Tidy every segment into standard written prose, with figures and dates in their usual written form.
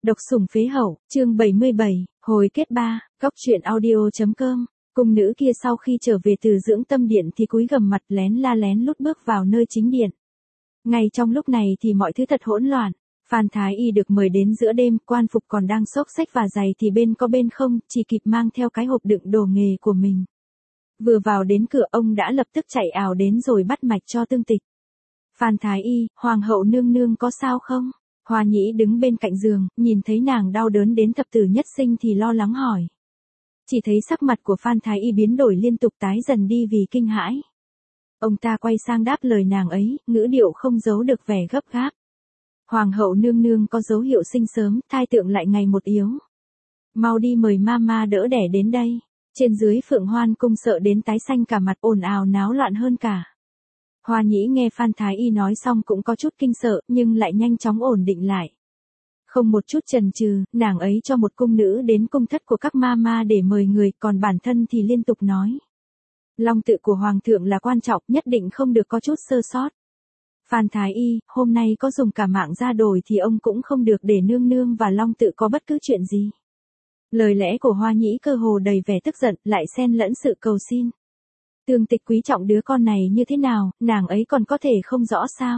Độc sủng phế hậu, chương 77, hồi kết 3, góc truyện audio.com. Cung nữ kia sau khi trở về từ dưỡng tâm điện thì cúi gằm mặt lén la lén lút bước vào nơi chính điện. Ngay trong lúc này thì mọi thứ thật hỗn loạn. Phan Thái Y được mời đến giữa đêm, quan phục còn đang xốc xách và giày thì bên có bên không, chỉ kịp mang theo cái hộp đựng đồ nghề của mình. Vừa vào đến cửa ông đã lập tức chạy ào đến rồi bắt mạch cho Tương Tịch. Phan Thái Y, hoàng hậu nương nương có sao không? Hoa Nhĩ đứng bên cạnh giường, nhìn thấy nàng đau đớn đến thập tử nhất sinh thì lo lắng hỏi. Chỉ thấy sắc mặt của Phan Thái Y biến đổi liên tục tái dần đi vì kinh hãi. Ông ta quay sang đáp lời nàng ấy, ngữ điệu không giấu được vẻ gấp gáp. Hoàng hậu nương nương có dấu hiệu sinh sớm, thai tượng lại ngày một yếu. Mau đi mời mama đỡ đẻ đến đây. Trên dưới Phượng Hoan cung sợ đến tái xanh cả mặt, ồn ào náo loạn hơn cả. Hoa Nhĩ nghe Phan Thái Y nói xong cũng có chút kinh sợ, nhưng lại nhanh chóng ổn định lại. Không một chút chần chừ, nàng ấy cho một cung nữ đến cung thất của các mama để mời người, còn bản thân thì liên tục nói. Long tự của hoàng thượng là quan trọng, nhất định không được có chút sơ sót. Phan Thái Y, hôm nay có dùng cả mạng ra đổi thì ông cũng không được để nương nương và Long tự có bất cứ chuyện gì. Lời lẽ của Hoa Nhĩ cơ hồ đầy vẻ tức giận, lại xen lẫn sự cầu xin. Tương Tịch quý trọng đứa con này như thế nào, nàng ấy còn có thể không rõ sao.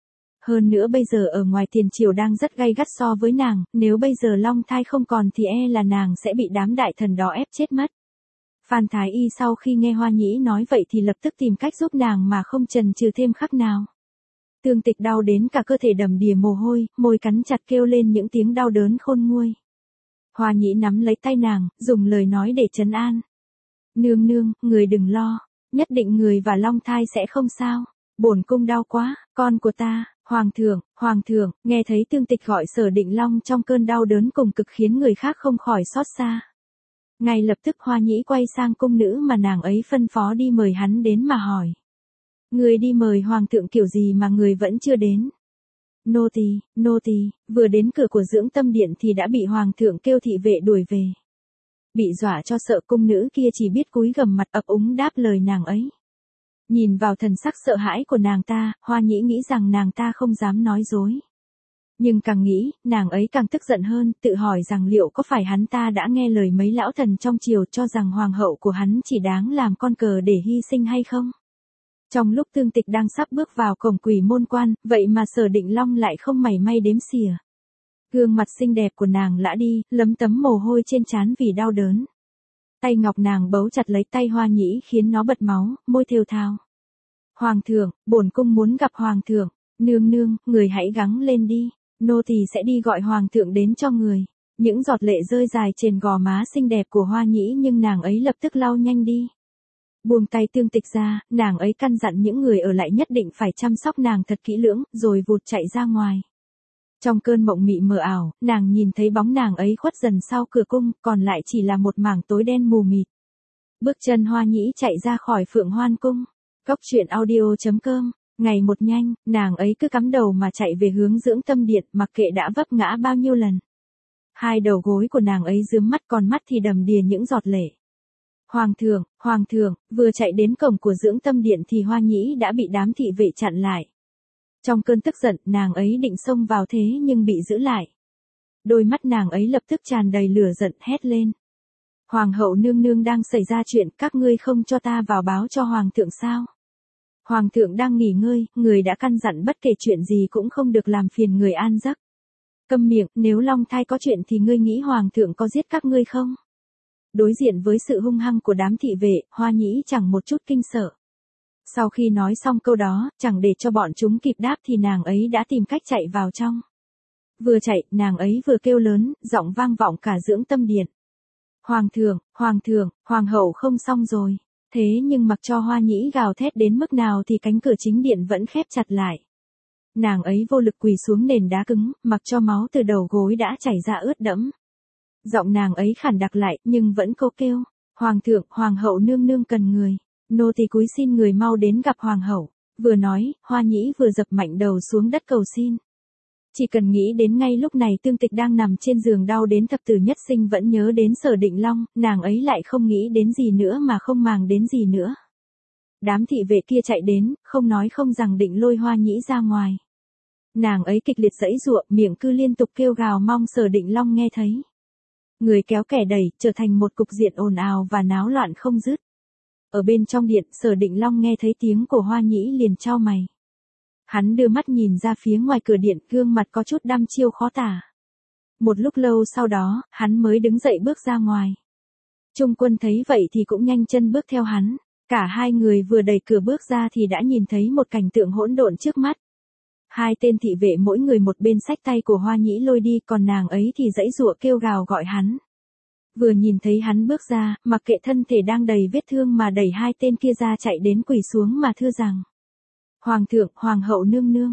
Hơn nữa bây giờ ở ngoài tiền triều đang rất gay gắt so với nàng, nếu bây giờ long thai không còn thì là nàng sẽ bị đám đại thần đó ép chết mất. Phan Thái Y sau khi nghe Hoa Nhĩ nói vậy thì lập tức tìm cách giúp nàng mà không chần chừ thêm khắc nào. Tương Tịch đau đến cả cơ thể đầm đìa mồ hôi, môi cắn chặt kêu lên những tiếng đau đớn khôn nguôi. Hoa Nhĩ nắm lấy tay nàng, dùng lời nói để trấn an. Nương nương, người đừng lo, nhất định người và long thai sẽ không sao. Bổn cung đau quá, con của ta, hoàng thượng, nghe thấy Tương Tịch gọi Sở Định Long trong cơn đau đớn cùng cực khiến người khác không khỏi xót xa. Ngay lập tức Hoa Nhĩ quay sang cung nữ mà nàng ấy phân phó đi mời hắn đến mà hỏi. Người đi mời hoàng thượng kiểu gì mà người vẫn chưa đến? Nô tỳ, vừa đến cửa của dưỡng tâm điện thì đã bị hoàng thượng kêu thị vệ đuổi về. Bị dọa cho sợ, cung nữ kia chỉ biết cúi gằm mặt ấp úng đáp lời nàng ấy. Nhìn vào thần sắc sợ hãi của nàng ta, Hoa Nhĩ nghĩ rằng nàng ta không dám nói dối. Nhưng càng nghĩ, nàng ấy càng tức giận hơn, tự hỏi rằng liệu có phải hắn ta đã nghe lời mấy lão thần trong triều cho rằng hoàng hậu của hắn chỉ đáng làm con cờ để hy sinh hay không? Trong lúc Tương Tịch đang sắp bước vào cổng Quỷ Môn Quan, vậy mà Sở Định Long lại không mảy may đếm xỉa. Gương mặt xinh đẹp của nàng lã đi, lấm tấm mồ hôi trên trán vì đau đớn. Tay ngọc nàng bấu chặt lấy tay Hoa Nhĩ khiến nó bật máu, môi thều thào. Hoàng thượng, bổn cung muốn gặp hoàng thượng. Nương nương, người hãy gắng lên đi, nô tỳ sẽ đi gọi hoàng thượng đến cho người. Những giọt lệ rơi dài trên gò má xinh đẹp của Hoa Nhĩ nhưng nàng ấy lập tức lau nhanh đi. Buông tay Tương Tịch ra, nàng ấy căn dặn những người ở lại nhất định phải chăm sóc nàng thật kỹ lưỡng, rồi vụt chạy ra ngoài. Trong cơn mộng mị mờ ảo, nàng nhìn thấy bóng nàng ấy khuất dần sau cửa cung, còn lại chỉ là một mảng tối đen mù mịt. Bước chân Hoa Nhĩ chạy ra khỏi Phượng Hoan cung. Góc truyện audio.com. Ngày một nhanh, nàng ấy cứ cắm đầu mà chạy về hướng dưỡng tâm điện, mặc kệ đã vấp ngã bao nhiêu lần. Hai đầu gối của nàng ấy rướm mắt, còn mắt thì đầm đìa những giọt lệ. Hoàng thượng, vừa chạy đến cổng của dưỡng tâm điện thì Hoa Nhĩ đã bị đám thị vệ chặn lại. Trong cơn tức giận, nàng ấy định xông vào thế nhưng bị giữ lại. Đôi mắt nàng ấy lập tức tràn đầy lửa giận hét lên. Hoàng hậu nương nương đang xảy ra chuyện, các ngươi không cho ta vào báo cho hoàng thượng sao? Hoàng thượng đang nghỉ ngơi, người đã căn dặn bất kể chuyện gì cũng không được làm phiền người an giấc. Câm miệng, nếu long thai có chuyện thì ngươi nghĩ hoàng thượng có giết các ngươi không? Đối diện với sự hung hăng của đám thị vệ, Hoa Nhĩ chẳng một chút kinh sợ. Sau khi nói xong câu đó, chẳng để cho bọn chúng kịp đáp thì nàng ấy đã tìm cách chạy vào trong. Vừa chạy, nàng ấy vừa kêu lớn, giọng vang vọng cả dưỡng tâm điện. Hoàng hậu không xong rồi. Thế nhưng mặc cho Hoa Nhĩ gào thét đến mức nào thì cánh cửa chính điện vẫn khép chặt lại. Nàng ấy vô lực quỳ xuống nền đá cứng, mặc cho máu từ đầu gối đã chảy ra ướt đẫm. Giọng nàng ấy khản đặc lại, nhưng vẫn câu kêu. Hoàng hậu nương nương cần người. Nô tỳ cúi xin người mau đến gặp hoàng hậu. Vừa nói, Hoa Nhĩ vừa dập mạnh đầu xuống đất cầu xin. Chỉ cần nghĩ đến ngay lúc này Tương Tịch đang nằm trên giường đau đến thập tử nhất sinh vẫn nhớ đến Sở Định Long, nàng ấy lại không nghĩ đến gì nữa mà không màng đến gì nữa. Đám thị vệ kia chạy đến, không nói không rằng định lôi Hoa Nhĩ ra ngoài. Nàng ấy kịch liệt giãy giụa, miệng cứ liên tục kêu gào mong Sở Định Long nghe thấy. Người kéo kẻ đẩy, trở thành một cục diện ồn ào và náo loạn không dứt. Ở bên trong điện, Sở Định Long nghe thấy tiếng của Hoa Nhĩ liền chau mày. Hắn đưa mắt nhìn ra phía ngoài cửa điện, gương mặt có chút đăm chiêu khó tả. Một lúc lâu sau đó, hắn mới đứng dậy bước ra ngoài. Trung Quân thấy vậy thì cũng nhanh chân bước theo hắn. Cả hai người vừa đẩy cửa bước ra thì đã nhìn thấy một cảnh tượng hỗn độn trước mắt. Hai tên thị vệ mỗi người một bên xách tay của Hoa Nhĩ lôi đi, còn nàng ấy thì giãy giụa kêu gào gọi hắn. Vừa nhìn thấy hắn bước ra, mặc kệ thân thể đang đầy vết thương mà đẩy hai tên kia ra, chạy đến quỳ xuống mà thưa rằng: Hoàng thượng, Hoàng hậu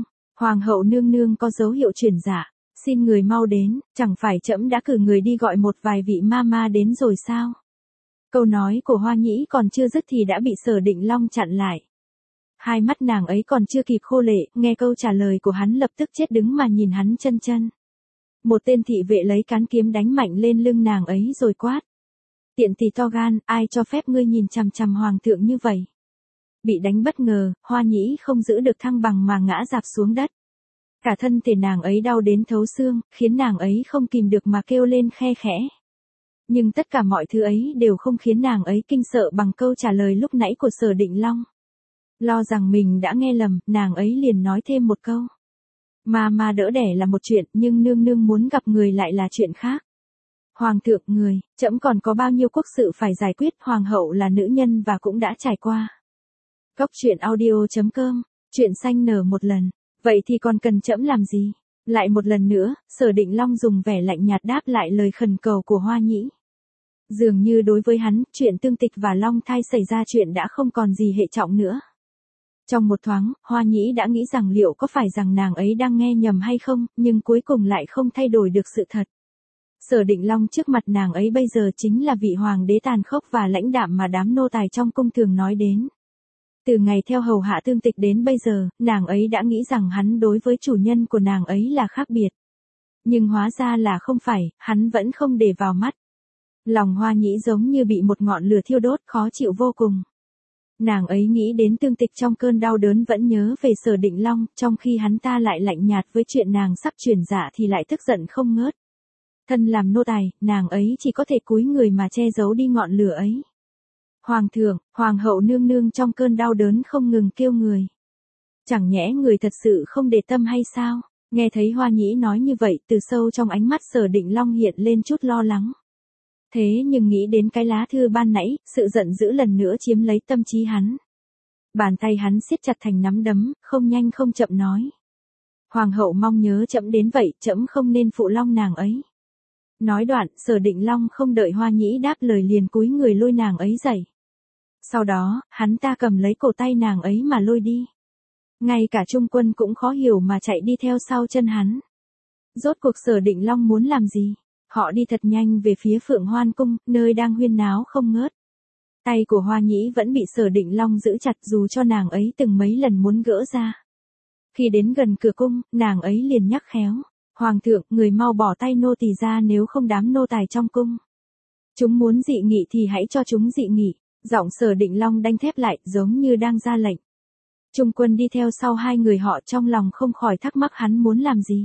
nương nương có dấu hiệu chuyển dạ, xin người mau đến, chẳng phải trẫm đã cử người đi gọi một vài vị ma ma đến rồi sao? Câu nói của Hoa Nhĩ còn chưa dứt thì đã bị Sở Định Long chặn lại. Hai mắt nàng ấy còn chưa kịp khô lệ, nghe câu trả lời của hắn lập tức chết đứng mà nhìn hắn chân chân. Một tên thị vệ lấy cán kiếm đánh mạnh lên lưng nàng ấy rồi quát: Tiện tỳ to gan, ai cho phép ngươi nhìn chằm chằm hoàng thượng như vậy? Bị đánh bất ngờ, Hoa Nhĩ không giữ được thăng bằng mà ngã rạp xuống đất. Cả thân thể nàng ấy đau đến thấu xương, khiến nàng ấy không kìm được mà kêu lên khe khẽ. Nhưng tất cả mọi thứ ấy đều không khiến nàng ấy kinh sợ bằng câu trả lời lúc nãy của Sở Định Long. Lo rằng mình đã nghe lầm, nàng ấy liền nói thêm một câu: Ma đỡ đẻ là một chuyện, nhưng nương nương muốn gặp người lại là chuyện khác. Hoàng thượng, trẫm còn có bao nhiêu quốc sự phải giải quyết, hoàng hậu là nữ nhân và cũng đã trải qua. Cốc truyện audio.com, chuyện xanh nở một lần, vậy thì còn cần trẫm làm gì? Lại một lần nữa, Sở Định Long dùng vẻ lạnh nhạt đáp lại lời khẩn cầu của Hoa Nhĩ. Dường như đối với hắn, chuyện Tương Tịch và Long Thai xảy ra chuyện đã không còn gì hệ trọng nữa. Trong một thoáng, Hoa Nhĩ đã nghĩ rằng liệu có phải rằng nàng ấy đang nghe nhầm hay không, nhưng cuối cùng lại không thay đổi được sự thật. Sở Định Long trước mặt nàng ấy bây giờ chính là vị hoàng đế tàn khốc và lãnh đạm mà đám nô tài trong cung thường nói đến. Từ ngày theo hầu hạ Tương Tịch đến bây giờ, nàng ấy đã nghĩ rằng hắn đối với chủ nhân của nàng ấy là khác biệt. Nhưng hóa ra là không phải, hắn vẫn không để vào mắt. Lòng Hoa Nhĩ giống như bị một ngọn lửa thiêu đốt, khó chịu vô cùng. Nàng ấy nghĩ đến Tương Tịch trong cơn đau đớn vẫn nhớ về Sở Định Long, trong khi hắn ta lại lạnh nhạt với chuyện nàng sắp chuyển dạ thì lại tức giận không ngớt. Thân làm nô tài, nàng ấy chỉ có thể cúi người mà che giấu đi ngọn lửa ấy. Hoàng thượng, hoàng hậu nương nương trong cơn đau đớn không ngừng kêu người. Chẳng nhẽ người thật sự không để tâm hay sao? Nghe thấy Hoa Nhĩ nói như vậy, từ sâu trong ánh mắt Sở Định Long hiện lên chút lo lắng. Thế nhưng nghĩ đến cái lá thư ban nãy, sự giận dữ lần nữa chiếm lấy tâm trí hắn. Bàn tay hắn siết chặt thành nắm đấm, không nhanh không chậm nói: Hoàng hậu mong nhớ trẫm đến vậy, trẫm không nên phụ long nàng ấy. Nói đoạn, Sở Định Long không đợi Hoa Nhĩ đáp lời liền cúi người lôi nàng ấy dậy. Sau đó, hắn ta cầm lấy cổ tay nàng ấy mà lôi đi. Ngay cả Trung Quân cũng khó hiểu mà chạy đi theo sau chân hắn. Rốt cuộc Sở Định Long muốn làm gì? Họ đi thật nhanh về phía Phượng Hoan Cung, nơi đang huyên náo không ngớt. Tay của Hoa Nhĩ vẫn bị Sở Định Long giữ chặt dù cho nàng ấy từng mấy lần muốn gỡ ra. Khi đến gần cửa cung, nàng ấy liền nhắc khéo: Hoàng thượng, người mau bỏ tay nô tỳ ra, nếu không đám nô tài trong cung. Chúng muốn dị nghị thì hãy cho chúng dị nghị. Giọng Sở Định Long đanh thép lại, giống như đang ra lệnh. Trung Quân đi theo sau hai người họ trong lòng không khỏi thắc mắc hắn muốn làm gì.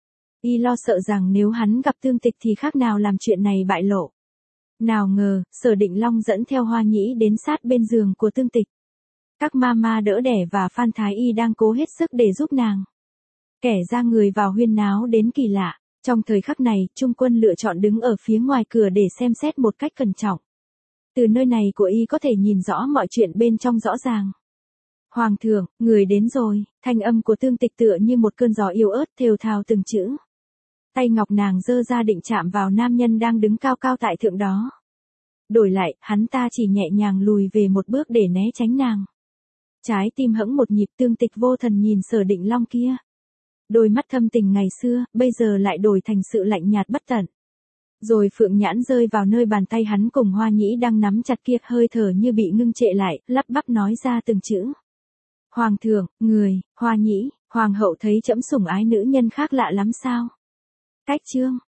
Y lo sợ rằng nếu hắn gặp Tương Tịch thì khác nào làm chuyện này bại lộ. Nào ngờ, Sở Định Long dẫn theo Hoa Nhĩ đến sát bên giường của Tương Tịch. Các ma ma đỡ đẻ và Phan Thái Y đang cố hết sức để giúp nàng. Kẻ ra người vào huyên náo đến kỳ lạ. Trong thời khắc này, Trung Quân lựa chọn đứng ở phía ngoài cửa để xem xét một cách cẩn trọng. Từ nơi này của y có thể nhìn rõ mọi chuyện bên trong rõ ràng. Hoàng thượng, người đến rồi, thanh âm của Tương Tịch tựa như một cơn gió yếu ớt thều thào từng chữ. Tay ngọc nàng giơ ra định chạm vào nam nhân đang đứng cao cao tại thượng đó. Đổi lại, hắn ta chỉ nhẹ nhàng lùi về một bước để né tránh nàng. Trái tim hững một nhịp, Tương Tịch vô thần nhìn Sở Định Long kia. Đôi mắt thâm tình ngày xưa, bây giờ lại đổi thành sự lạnh nhạt bất tận. Rồi phượng nhãn rơi vào nơi bàn tay hắn cùng Hoa Nhĩ đang nắm chặt kia, hơi thở như bị ngưng trệ lại, lắp bắp nói ra từng chữ. Hoàng thượng, Hoa Nhĩ, hoàng hậu thấy trẫm sủng ái nữ nhân khác lạ lắm sao? Cách chương